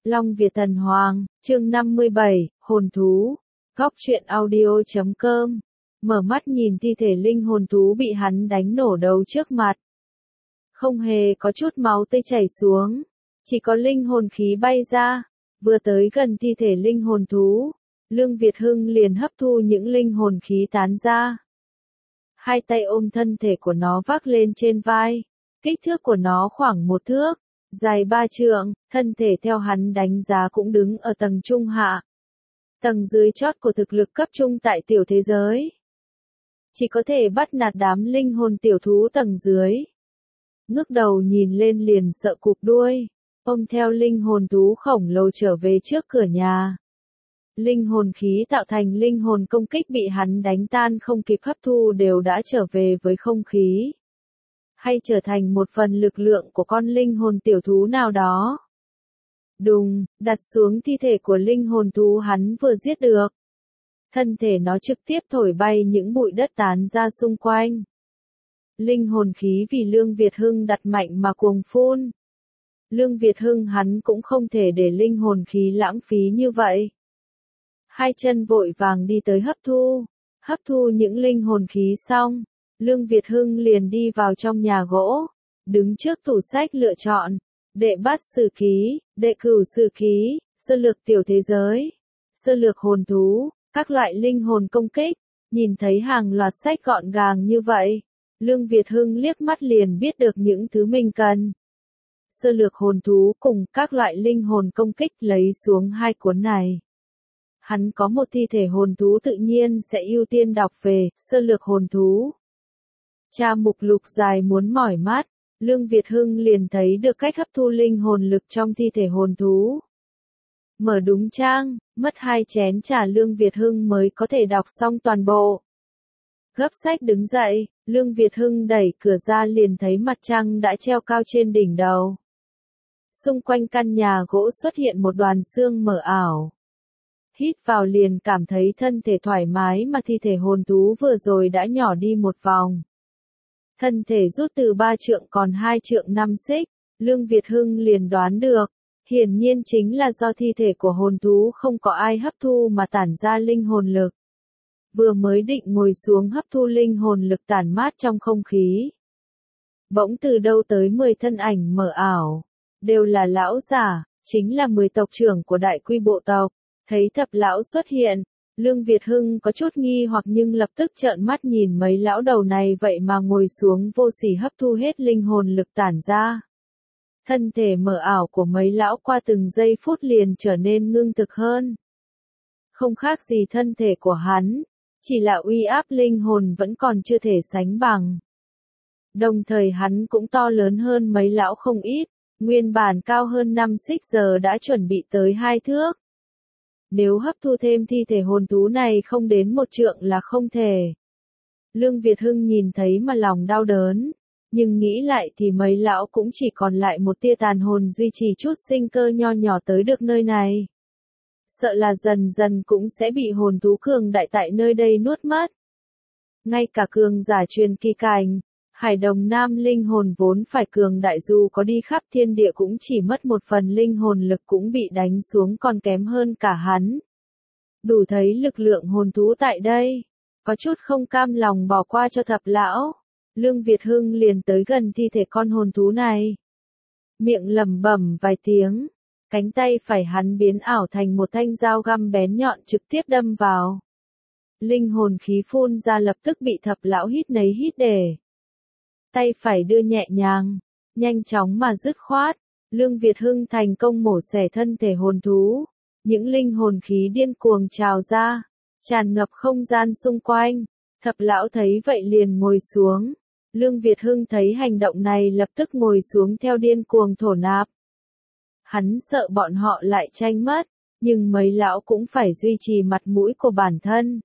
Long Việt Thần Hoàng, chương 57, hồn thú. Góc truyện audio.com. Mở mắt nhìn thi thể linh hồn thú bị hắn đánh nổ đầu trước mặt. Không hề có chút máu tươi chảy xuống, chỉ có linh hồn khí bay ra. Vừa tới gần thi thể linh hồn thú, Lương Việt Hưng liền hấp thu những linh hồn khí tán ra. Hai tay ôm thân thể của nó vác lên trên vai, kích thước của nó khoảng 1 thước, dài 3 trượng, thân thể theo hắn đánh giá cũng đứng ở tầng trung hạ. Tầng dưới chót của thực lực cấp trung tại tiểu thế giới. Chỉ có thể bắt nạt đám linh hồn tiểu thú tầng dưới. Ngước đầu nhìn lên liền sợ cụp đuôi, ôm theo linh hồn thú khổng lồ trở về trước cửa nhà. Linh hồn khí tạo thành linh hồn công kích bị hắn đánh tan không kịp hấp thu đều đã trở về với không khí. Hay trở thành một phần lực lượng của con linh hồn tiểu thú nào đó. Đùng, đặt xuống thi thể của linh hồn thú hắn vừa giết được. Thân thể nó trực tiếp thổi bay những bụi đất tán ra xung quanh. Linh hồn khí vì Lương Việt Hưng đặt mạnh mà cuồng phun. Lương Việt Hưng hắn cũng không thể để linh hồn khí lãng phí như vậy. Hai chân vội vàng đi tới hấp thu những linh hồn khí xong, Lương Việt Hưng liền đi vào trong nhà gỗ, đứng trước tủ sách lựa chọn, đệ bát sử ký, đệ cửu sử ký, sơ lược tiểu thế giới, sơ lược hồn thú, các loại linh hồn công kích, nhìn thấy hàng loạt sách gọn gàng như vậy, Lương Việt Hưng liếc mắt liền biết được những thứ mình cần. Sơ lược hồn thú cùng các loại linh hồn công kích lấy xuống 2 cuốn này. Hắn có một thi thể hồn thú tự nhiên sẽ ưu tiên đọc về sơ lược hồn thú. Tra mục lục dài muốn mỏi mắt, Lương Việt Hưng liền thấy được cách hấp thu linh hồn lực trong thi thể hồn thú. Mở đúng trang, mất 2 chén trà Lương Việt Hưng mới có thể đọc xong toàn bộ. Gấp sách đứng dậy, Lương Việt Hưng đẩy cửa ra liền thấy mặt trăng đã treo cao trên đỉnh đầu. Xung quanh căn nhà gỗ xuất hiện một đoàn sương mờ ảo. Hít vào liền cảm thấy thân thể thoải mái mà thi thể hồn thú vừa rồi đã nhỏ đi một vòng. Thân thể rút từ 3 trượng còn 2 trượng 5 xích, Lương Việt Hưng liền đoán được, hiển nhiên chính là do thi thể của hồn thú không có ai hấp thu mà tản ra linh hồn lực. Vừa mới định ngồi xuống hấp thu linh hồn lực tản mát trong không khí. Bỗng từ đâu tới 10 thân ảnh mờ ảo, đều là lão giả, chính là 10 tộc trưởng của đại quy bộ tộc. Thấy thập lão xuất hiện, Lương Việt Hưng có chút nghi hoặc nhưng lập tức trợn mắt nhìn mấy lão đầu này vậy mà ngồi xuống vô sỉ hấp thu hết linh hồn lực tản ra. Thân thể mờ ảo của mấy lão qua từng giây phút liền trở nên ngưng thực hơn. Không khác gì thân thể của hắn, chỉ là uy áp linh hồn vẫn còn chưa thể sánh bằng. Đồng thời hắn cũng to lớn hơn mấy lão không ít, nguyên bản cao hơn 5 xích giờ đã chuẩn bị tới 2 thước. Nếu hấp thu thêm thi thể hồn thú này không đến 1 trượng là không thể. Lương Việt Hưng nhìn thấy mà lòng đau đớn, nhưng nghĩ lại thì mấy lão cũng chỉ còn lại một tia tàn hồn duy trì chút sinh cơ nho nhỏ tới được nơi này. Sợ là dần dần cũng sẽ bị hồn thú cường đại tại nơi đây nuốt mất. Ngay cả cường giả truyền kỳ cảnh, Hải Đồng Nam linh hồn vốn phải cường đại dù có đi khắp thiên địa cũng chỉ mất 1 phần linh hồn lực cũng bị đánh xuống còn kém hơn cả hắn. Đủ thấy lực lượng hồn thú tại đây, có chút không cam lòng bỏ qua cho thập lão. Lương Việt Hưng liền tới gần thi thể con hồn thú này. Miệng lẩm bẩm vài tiếng, cánh tay phải hắn biến ảo thành một thanh dao găm bén nhọn trực tiếp đâm vào. Linh hồn khí phun ra lập tức bị thập lão hít nấy hít để. Tay phải đưa nhẹ nhàng, nhanh chóng mà dứt khoát, Lương Việt Hưng thành công mổ xẻ thân thể hồn thú. Những linh hồn khí điên cuồng trào ra, tràn ngập không gian xung quanh. Thập lão thấy vậy liền ngồi xuống. Lương Việt Hưng thấy hành động này lập tức ngồi xuống theo điên cuồng thổ nạp. Hắn sợ bọn họ lại tranh mất, nhưng mấy lão cũng phải duy trì mặt mũi của bản thân.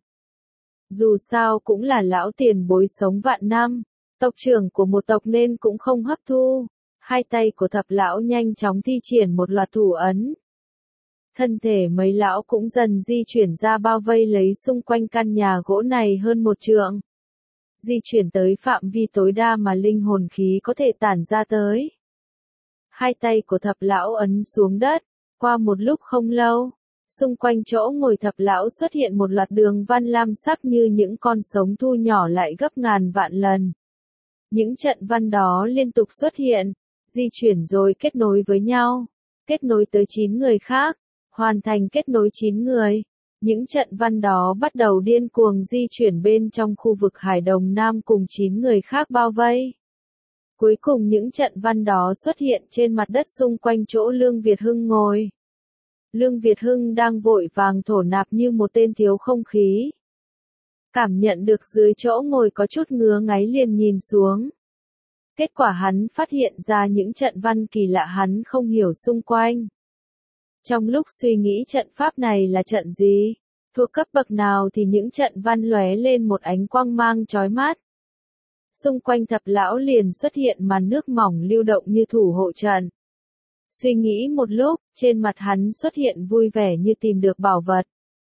Dù sao cũng là lão tiền bối sống vạn năm. Tộc trưởng của một tộc nên cũng không hấp thu. Hai tay của thập lão nhanh chóng thi triển một loạt thủ ấn. Thân thể mấy lão cũng dần di chuyển ra bao vây lấy xung quanh căn nhà gỗ này hơn 1 trượng. Di chuyển tới phạm vi tối đa mà linh hồn khí có thể tản ra tới. Hai tay của thập lão ấn xuống đất, Qua một lúc không lâu, xung quanh chỗ ngồi thập lão xuất hiện một loạt đường văn lam sắc như những con sống thu nhỏ lại gấp ngàn vạn lần. Những trận văn đó liên tục xuất hiện, di chuyển rồi kết nối với nhau, kết nối tới 9 người khác, hoàn thành kết nối 9 người. Những trận văn đó bắt đầu điên cuồng di chuyển bên trong khu vực Hải Đồng Nam cùng 9 người khác bao vây. Cuối cùng những trận văn đó xuất hiện trên mặt đất xung quanh chỗ Lương Việt Hưng ngồi. Lương Việt Hưng đang vội vàng thổ nạp như một tên thiếu không khí. Cảm nhận được dưới chỗ ngồi có chút ngứa ngáy liền nhìn xuống. Kết quả hắn phát hiện ra những trận văn kỳ lạ hắn không hiểu xung quanh. Trong lúc suy nghĩ trận pháp này là trận gì, thuộc cấp bậc nào thì những trận văn lóe lên một ánh quang mang chói mắt. Xung quanh thập lão liền xuất hiện màn nước mỏng lưu động như thủ hộ trận. Suy nghĩ một lúc, trên mặt hắn xuất hiện vui vẻ như tìm được bảo vật.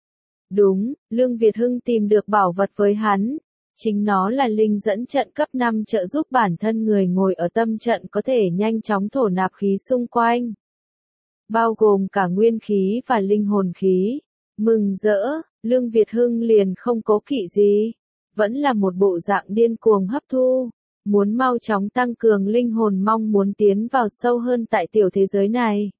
Đúng, Lương Việt Hưng tìm được bảo vật với hắn. Chính nó là linh dẫn trận cấp 5 trợ giúp bản thân người ngồi ở tâm trận có thể nhanh chóng thổ nạp khí xung quanh. Bao gồm cả nguyên khí và linh hồn khí. Mừng rỡ, Lương Việt Hưng liền không cố kỵ gì. Vẫn là một bộ dạng điên cuồng hấp thu. Muốn mau chóng tăng cường linh hồn mong muốn tiến vào sâu hơn tại tiểu thế giới này.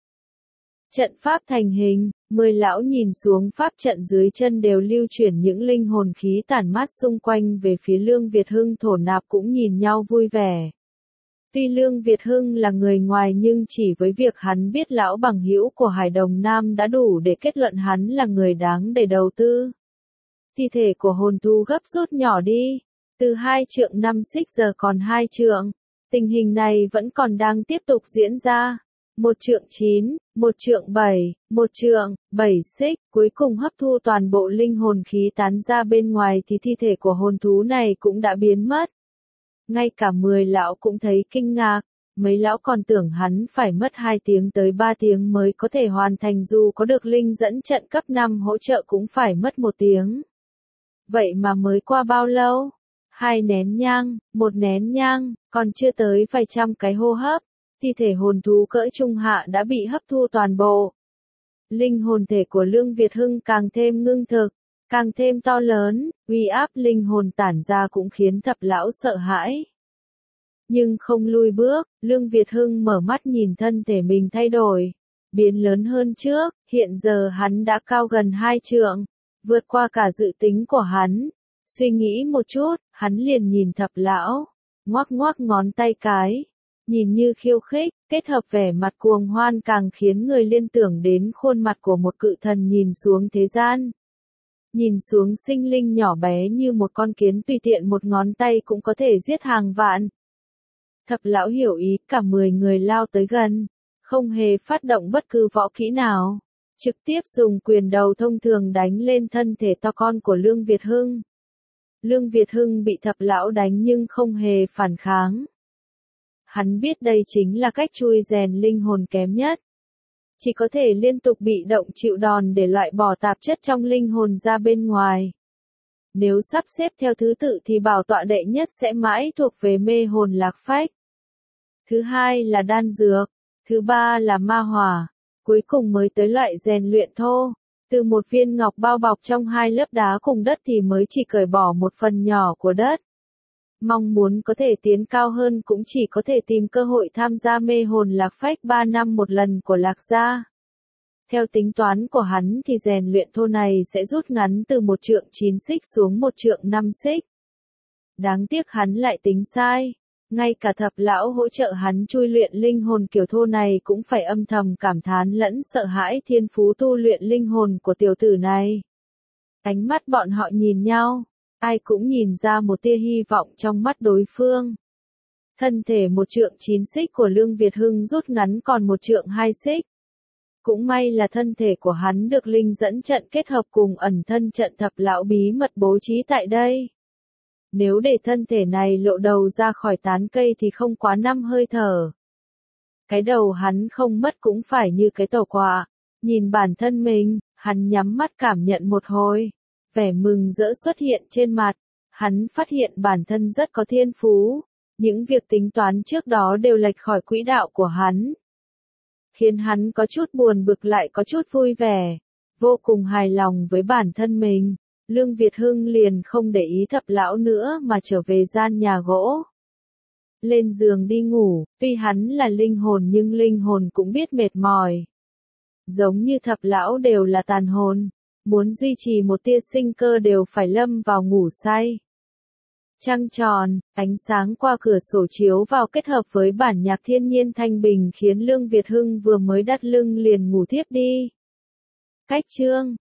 Trận pháp thành hình, 10 lão nhìn xuống pháp trận dưới chân đều lưu chuyển những linh hồn khí tản mát xung quanh về phía Lương Việt Hưng thổ nạp cũng nhìn nhau vui vẻ. Tuy Lương Việt Hưng là người ngoài nhưng chỉ với việc hắn biết lão bằng hữu của Hải Đồng Nam đã đủ để kết luận hắn là người đáng để đầu tư. Thi thể của hồn thú gấp rút nhỏ đi, từ 2 trượng 5 xích giờ còn 2 trượng. Tình hình này vẫn còn đang tiếp tục diễn ra. 1 trượng 9, 1 trượng 7, 1 trượng 7 xích, cuối cùng hấp thu toàn bộ linh hồn khí tán ra bên ngoài thì thi thể của hồn thú này cũng đã biến mất. Ngay cả 10 lão cũng thấy kinh ngạc, mấy lão còn tưởng hắn phải mất 2 tiếng tới 3 tiếng mới có thể hoàn thành dù có được linh dẫn trận cấp 5 hỗ trợ cũng phải mất 1 tiếng. Vậy mà mới qua bao lâu? 2 nén nhang, 1 nén nhang, còn chưa tới vài trăm cái hô hấp, thi thể hồn thú cỡ trung hạ đã bị hấp thu toàn bộ. Linh hồn thể của Lương Việt Hưng càng thêm ngưng thực, càng thêm to lớn, uy áp linh hồn tản ra cũng khiến thập lão sợ hãi. Nhưng không lui bước, Lương Việt Hưng mở mắt nhìn thân thể mình thay đổi, biến lớn hơn trước, hiện giờ hắn đã cao gần 2 trượng, vượt qua cả dự tính của hắn. Suy nghĩ một chút, hắn liền nhìn thập lão, ngoắc ngoắc ngón tay cái, nhìn như khiêu khích, kết hợp vẻ mặt cuồng hoan càng khiến người liên tưởng đến khuôn mặt của một cự thần nhìn xuống thế gian. Nhìn xuống sinh linh nhỏ bé như một con kiến tùy tiện một ngón tay cũng có thể giết hàng vạn. Thập lão hiểu ý, cả 10 người lao tới gần, không hề phát động bất cứ võ kỹ nào, trực tiếp dùng quyền đầu thông thường đánh lên thân thể to con của Lương Việt Hưng. Lương Việt Hưng bị thập lão đánh nhưng không hề phản kháng. Hắn biết đây chính là cách chui rèn linh hồn kém nhất. Chỉ có thể liên tục bị động chịu đòn để loại bỏ tạp chất trong linh hồn ra bên ngoài. Nếu sắp xếp theo thứ tự thì bảo tọa đệ nhất sẽ mãi thuộc về mê hồn lạc phách. Thứ hai là đan dược, thứ ba là ma hỏa, cuối cùng mới tới loại rèn luyện thô. Từ một viên ngọc bao bọc trong 2 lớp đá cùng đất thì mới chỉ cởi bỏ một phần nhỏ của đất. Mong muốn có thể tiến cao hơn cũng chỉ có thể tìm cơ hội tham gia mê hồn lạc phách 3 năm một lần của Lạc gia. Theo tính toán của hắn thì rèn luyện thô này sẽ rút ngắn từ 1 trượng 9 xích xuống 1 trượng 5 xích. Đáng tiếc hắn lại tính sai. Ngay cả thập lão hỗ trợ hắn chui luyện linh hồn kiểu thô này cũng phải âm thầm cảm thán lẫn sợ hãi thiên phú tu luyện linh hồn của tiểu tử này. Ánh mắt bọn họ nhìn nhau, ai cũng nhìn ra một tia hy vọng trong mắt đối phương. Thân thể 1 trượng 9 xích của Lương Việt Hưng rút ngắn còn 1 trượng 2 xích. Cũng may là thân thể của hắn được linh dẫn trận kết hợp cùng ẩn thân trận thập lão bí mật bố trí tại đây. Nếu để thân thể này lộ đầu ra khỏi tán cây thì không quá 5 hơi thở. Cái đầu hắn không mất cũng phải như cái tàu quạ. Nhìn bản thân mình, hắn nhắm mắt cảm nhận một hồi. Vẻ mừng rỡ xuất hiện trên mặt. Hắn phát hiện bản thân rất có thiên phú. Những việc tính toán trước đó đều lệch khỏi quỹ đạo của hắn. khiến hắn có chút buồn bực lại có chút vui vẻ, vô cùng hài lòng với bản thân mình. Lương Việt Hưng liền không để ý Thập lão nữa mà trở về gian nhà gỗ. Lên giường đi ngủ, tuy hắn là linh hồn nhưng linh hồn cũng biết mệt mỏi. Giống như Thập lão đều là tàn hồn, muốn duy trì một tia sinh cơ đều phải lâm vào ngủ say. Trăng tròn, ánh sáng qua cửa sổ chiếu vào kết hợp với bản nhạc thiên nhiên thanh bình khiến Lương Việt Hưng vừa mới đặt lưng liền ngủ thiếp đi. Cách chương